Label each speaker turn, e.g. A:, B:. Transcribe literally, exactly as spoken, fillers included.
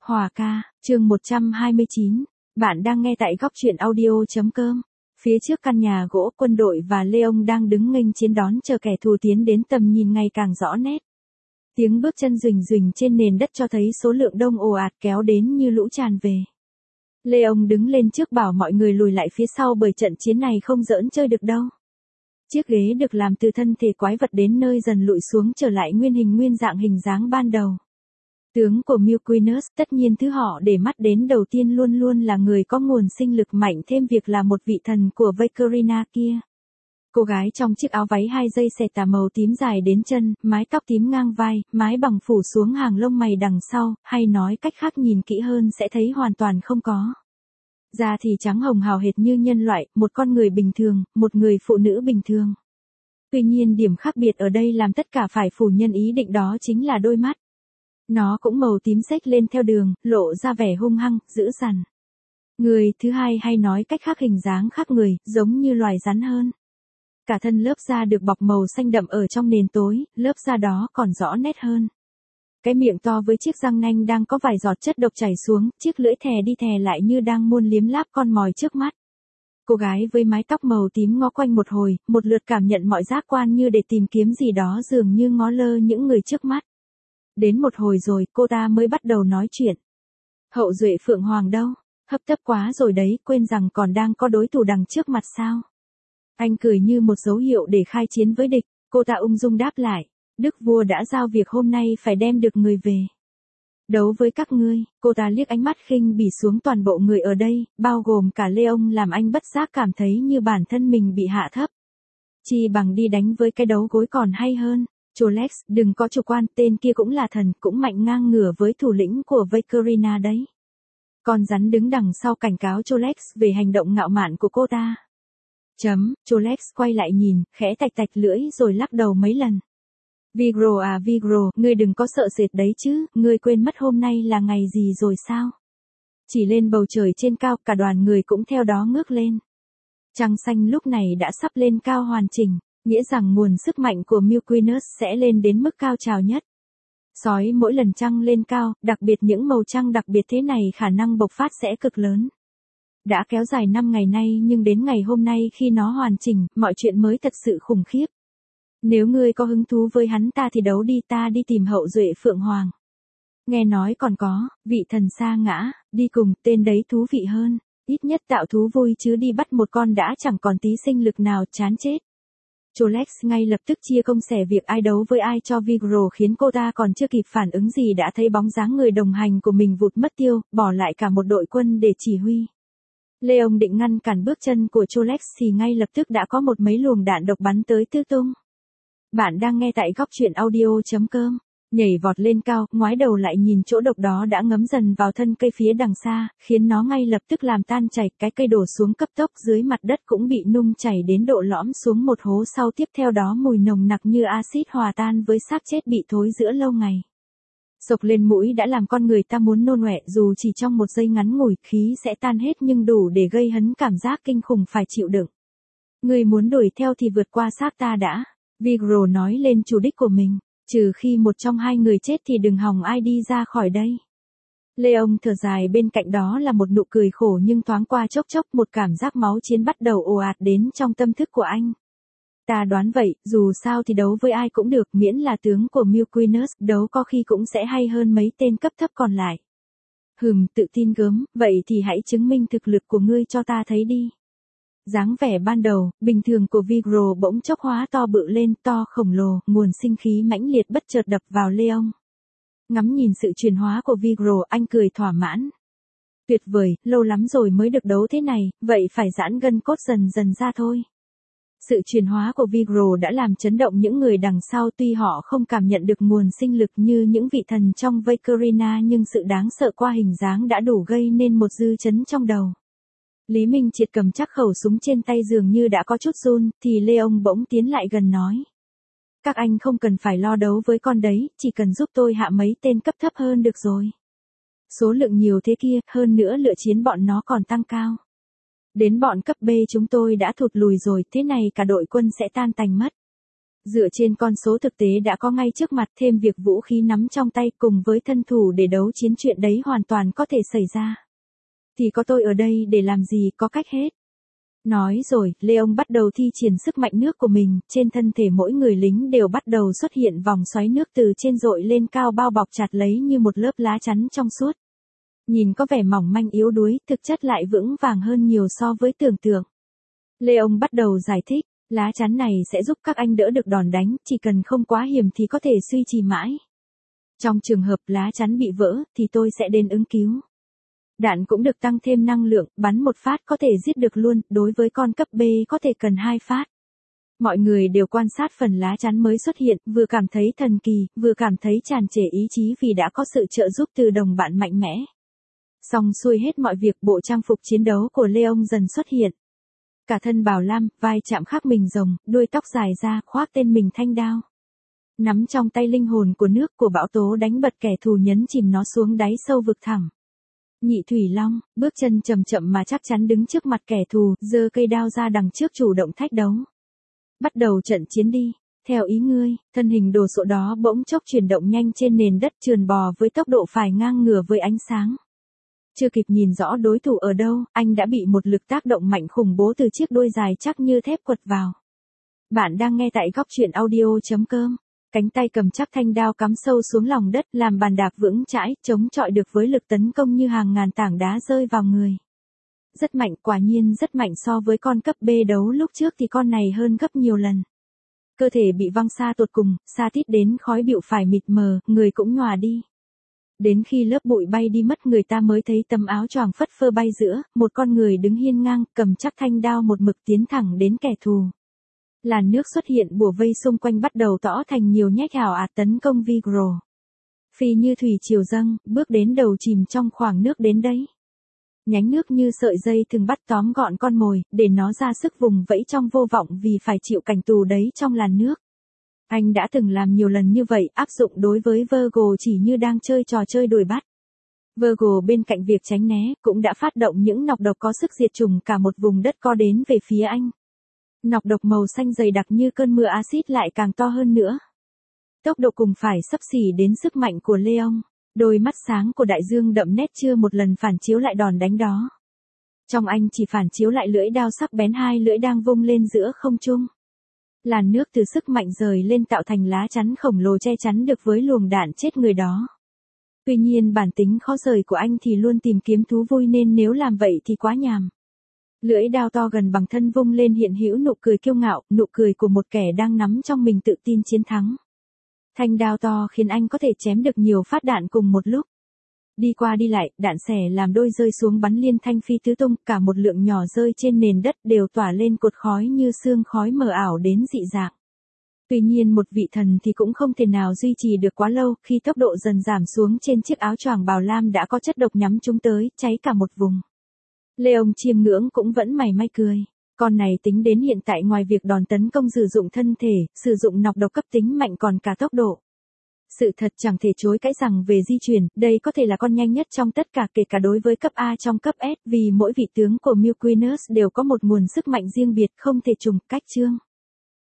A: Hòa ca, chương một trăm hai mươi chín. Bạn đang nghe tại góc truyện audio.com. Phía trước căn nhà gỗ, quân đội và Leon đang đứng nghênh chiến đón chờ kẻ thù tiến đến, tầm nhìn ngày càng rõ nét. Tiếng bước chân rình rình trên nền đất cho thấy số lượng đông ồ ạt kéo đến như lũ tràn về. Leon đứng lên trước bảo mọi người lùi lại phía sau bởi trận chiến này không giỡn chơi được đâu. Chiếc ghế được làm từ thân thể quái vật đến nơi dần lụi xuống trở lại nguyên hình nguyên dạng hình dáng ban đầu. Tướng của Milquinus, tất nhiên thứ họ để mắt đến đầu tiên luôn luôn là người có nguồn sinh lực mạnh thêm việc là một vị thần của Vakerina kia. Cô gái trong chiếc áo váy hai dây xẻ tà màu tím dài đến chân, mái tóc tím ngang vai, mái bằng phủ xuống hàng lông mày đằng sau, hay nói cách khác nhìn kỹ hơn sẽ thấy hoàn toàn không có. Da thì trắng hồng hào hệt như nhân loại, một con người bình thường, một người phụ nữ bình thường. Tuy nhiên điểm khác biệt ở đây làm tất cả phải phủ nhận ý định đó chính là đôi mắt. Nó cũng màu tím xếch lên theo đường, lộ ra vẻ hung hăng, dữ dằn. Người thứ hai hay nói cách khác hình dáng khác người, giống như loài rắn hơn. Cả thân lớp da được bọc màu xanh đậm ở trong nền tối, lớp da đó còn rõ nét hơn. Cái miệng to với chiếc răng nanh đang có vài giọt chất độc chảy xuống, chiếc lưỡi thè đi thè lại như đang muốn liếm láp con mồi trước mắt. Cô gái với mái tóc màu tím ngó quanh một hồi, một lượt cảm nhận mọi giác quan như để tìm kiếm gì đó, dường như ngó lơ những người trước mắt. Đến một hồi rồi, cô ta mới bắt đầu nói chuyện. Hậu duệ Phượng Hoàng đâu? Hấp tấp quá rồi đấy, quên rằng còn đang có đối thủ đằng trước mặt sao? Anh cười như một dấu hiệu để khai chiến với địch, cô ta ung dung đáp lại. Đức vua đã giao việc hôm nay phải đem được người về. Đấu với các ngươi, cô ta liếc ánh mắt khinh bỉ xuống toàn bộ người ở đây, bao gồm cả Leon, làm anh bất giác cảm thấy như bản thân mình bị hạ thấp. Chi bằng đi đánh với cái đấu gối còn hay hơn. Cholex, đừng có chủ quan, tên kia cũng là thần, cũng mạnh ngang ngửa với thủ lĩnh của Vakerina đấy. Con rắn đứng đằng sau cảnh cáo Cholex về hành động ngạo mạn của cô ta. Chấm, Cholex quay lại nhìn, khẽ tạch tạch lưỡi rồi lắc đầu mấy lần. Vigro à Vigro, ngươi đừng có sợ sệt đấy chứ, ngươi quên mất hôm nay là ngày gì rồi sao? Chỉ lên bầu trời trên cao, cả đoàn người cũng theo đó ngước lên. Trăng xanh lúc này đã sắp lên cao hoàn chỉnh, nghĩa rằng nguồn sức mạnh của Milquinus sẽ lên đến mức cao trào nhất. Sói mỗi lần trăng lên cao, đặc biệt những màu trăng đặc biệt thế này khả năng bộc phát sẽ cực lớn. Đã kéo dài năm ngày nay nhưng đến ngày hôm nay khi nó hoàn chỉnh, mọi chuyện mới thật sự khủng khiếp. Nếu ngươi có hứng thú với hắn ta thì đấu đi, ta đi tìm hậu duệ Phượng Hoàng. Nghe nói còn có, vị thần sa ngã, đi cùng, tên đấy thú vị hơn, ít nhất tạo thú vui chứ đi bắt một con đã chẳng còn tí sinh lực nào, chán chết. Cholex ngay lập tức chia công xẻ việc ai đấu với ai cho Vigro, khiến cô ta còn chưa kịp phản ứng gì đã thấy bóng dáng người đồng hành của mình vụt mất tiêu, bỏ lại cả một đội quân để chỉ huy. Leon định ngăn cản bước chân của Cholex thì ngay lập tức đã có một mấy luồng đạn độc bắn tới tứ tung. Bạn đang nghe tại góc truyện audio.com. Nhảy vọt lên cao, ngoái đầu lại nhìn chỗ độc đó đã ngấm dần vào thân cây phía đằng xa, khiến nó ngay lập tức làm tan chảy, cái cây đổ xuống cấp tốc, dưới mặt đất cũng bị nung chảy đến độ lõm xuống một hố sâu, tiếp theo đó mùi nồng nặc như axit hòa tan với xác chết bị thối rữa lâu ngày. Sộc lên mũi đã làm con người ta muốn nôn ọe, dù chỉ trong một giây ngắn ngủi, khí sẽ tan hết nhưng đủ để gây hấn cảm giác kinh khủng phải chịu đựng. Người muốn đuổi theo thì vượt qua xác ta đã. Vigro nói lên chủ đích của mình, trừ khi một trong hai người chết thì đừng hòng ai đi ra khỏi đây. Leon thở dài, bên cạnh đó là một nụ cười khổ nhưng thoáng qua chốc chốc, một cảm giác máu chiến bắt đầu ồ ạt đến trong tâm thức của anh. Ta đoán vậy, dù sao thì đấu với ai cũng được, miễn là tướng của Milquinus, đấu có khi cũng sẽ hay hơn mấy tên cấp thấp còn lại. Hừm, tự tin gớm, vậy thì hãy chứng minh thực lực của ngươi cho ta thấy đi. Dáng vẻ ban đầu, bình thường của Vigro bỗng chốc hóa to bự lên, to khổng lồ, nguồn sinh khí mãnh liệt bất chợt đập vào Leon. Ngắm nhìn sự chuyển hóa của Vigro, anh cười thỏa mãn. Tuyệt vời, lâu lắm rồi mới được đấu thế này, vậy phải giãn gân cốt dần dần ra thôi. Sự chuyển hóa của Vigro đã làm chấn động những người đằng sau, tuy họ không cảm nhận được nguồn sinh lực như những vị thần trong Vakerina nhưng sự đáng sợ qua hình dáng đã đủ gây nên một dư chấn trong đầu. Lý Minh Triệt cầm chắc khẩu súng trên tay dường như đã có chút run, thì Leon bỗng tiến lại gần nói. Các anh không cần phải lo đấu với con đấy, chỉ cần giúp tôi hạ mấy tên cấp thấp hơn được rồi. Số lượng nhiều thế kia, hơn nữa lựa chiến bọn nó còn tăng cao. Đến bọn cấp B chúng tôi đã thụt lùi rồi, thế này cả đội quân sẽ tan tành mất. Dựa trên con số thực tế đã có ngay trước mặt, thêm việc vũ khí nắm trong tay cùng với thân thủ để đấu chiến, chuyện đấy hoàn toàn có thể xảy ra. Thì có tôi ở đây để làm gì, có cách hết. Nói rồi, Leon bắt đầu thi triển sức mạnh nước của mình, trên thân thể mỗi người lính đều bắt đầu xuất hiện vòng xoáy nước từ trên dội lên cao bao bọc chặt lấy như một lớp lá chắn trong suốt. Nhìn có vẻ mỏng manh yếu đuối, thực chất lại vững vàng hơn nhiều so với tưởng tượng. Leon bắt đầu giải thích, lá chắn này sẽ giúp các anh đỡ được đòn đánh, chỉ cần không quá hiểm thì có thể duy trì mãi. Trong trường hợp lá chắn bị vỡ, thì tôi sẽ đến ứng cứu. Đạn cũng được tăng thêm năng lượng, bắn một phát có thể giết được luôn, đối với con cấp B có thể cần hai phát. Mọi người đều quan sát phần lá chắn mới xuất hiện, vừa cảm thấy thần kỳ, vừa cảm thấy tràn trề ý chí vì đã có sự trợ giúp từ đồng bạn mạnh mẽ. Xong xuôi hết mọi việc, bộ trang phục chiến đấu của Leon dần xuất hiện. Cả thân bào lam, vai chạm khắc mình rồng, đuôi tóc dài ra, khoác tên mình thanh đao. Nắm trong tay linh hồn của nước của bão tố đánh bật kẻ thù, nhấn chìm nó xuống đáy sâu vực thẳm. Nhị Thủy Long, bước chân chậm chậm mà chắc chắn đứng trước mặt kẻ thù, giơ cây đao ra đằng trước chủ động thách đấu. Bắt đầu trận chiến đi, theo ý ngươi. Thân hình đồ sộ đó bỗng chốc chuyển động nhanh trên nền đất, trườn bò với tốc độ phải ngang ngửa với ánh sáng. Chưa kịp nhìn rõ đối thủ ở đâu, anh đã bị một lực tác động mạnh khủng bố từ chiếc đuôi dài chắc như thép quật vào. Bạn đang nghe tại góc truyện audio chấm com. Cánh tay cầm chắc thanh đao cắm sâu xuống lòng đất, làm bàn đạp vững chãi, chống chọi được với lực tấn công như hàng ngàn tảng đá rơi vào người. Rất mạnh, quả nhiên rất mạnh, so với con cấp B đấu lúc trước thì con này hơn gấp nhiều lần. Cơ thể bị văng xa tột cùng, xa tít đến khói bụi phải mịt mờ, người cũng nhòa đi. Đến khi lớp bụi bay đi mất, người ta mới thấy tấm áo choàng phất phơ bay giữa, một con người đứng hiên ngang, cầm chắc thanh đao một mực tiến thẳng đến kẻ thù. Làn nước xuất hiện bủa vây xung quanh, bắt đầu tỏ thành nhiều nhách ảo ạt tấn công Vigro. Phi như thủy triều dâng, bước đến đầu chìm trong khoảng nước đến đấy. Nhánh nước như sợi dây thường bắt tóm gọn con mồi, để nó ra sức vùng vẫy trong vô vọng vì phải chịu cảnh tù đấy trong làn nước. Anh đã từng làm nhiều lần như vậy, áp dụng đối với Virgo chỉ như đang chơi trò chơi đuổi bắt. Virgo bên cạnh việc tránh né, cũng đã phát động những nọc độc có sức diệt chủng cả một vùng đất có đến về phía anh. Nọc độc màu xanh dày đặc như cơn mưa axit lại càng to hơn nữa. Tốc độ cùng phải xấp xỉ đến sức mạnh của Leon. Đôi mắt sáng của đại dương đậm nét chưa một lần phản chiếu lại đòn đánh đó. Trong anh chỉ phản chiếu lại lưỡi đao sắc bén, hai lưỡi đang vung lên giữa không trung. Làn nước từ sức mạnh rời lên tạo thành lá chắn khổng lồ che chắn được với luồng đạn chết người đó. Tuy nhiên bản tính khó rời của anh thì luôn tìm kiếm thú vui, nên nếu làm vậy thì quá nhàm. Lưỡi đao to gần bằng thân vung lên, hiện hữu nụ cười kiêu ngạo, nụ cười của một kẻ đang nắm trong mình tự tin chiến thắng. Thanh đao to khiến anh có thể chém được nhiều phát đạn cùng một lúc. Đi qua đi lại, đạn xẻ làm đôi rơi xuống bắn liên thanh phi tứ tung, cả một lượng nhỏ rơi trên nền đất đều tỏa lên cột khói như sương khói mờ ảo đến dị dạng. Tuy nhiên một vị thần thì cũng không thể nào duy trì được quá lâu, khi tốc độ dần giảm xuống, trên chiếc áo choàng bào lam đã có chất độc nhắm chúng tới, cháy cả một vùng. Leon chiêm ngưỡng cũng vẫn mày may cười. Con này tính đến hiện tại, ngoài việc đòn tấn công sử dụng thân thể, sử dụng nọc độc cấp tính mạnh, còn cả tốc độ. Sự thật chẳng thể chối cãi rằng về di chuyển, đây có thể là con nhanh nhất trong tất cả, kể cả đối với cấp A trong cấp S, vì mỗi vị tướng của Milquinus đều có một nguồn sức mạnh riêng biệt không thể trùng cách chương.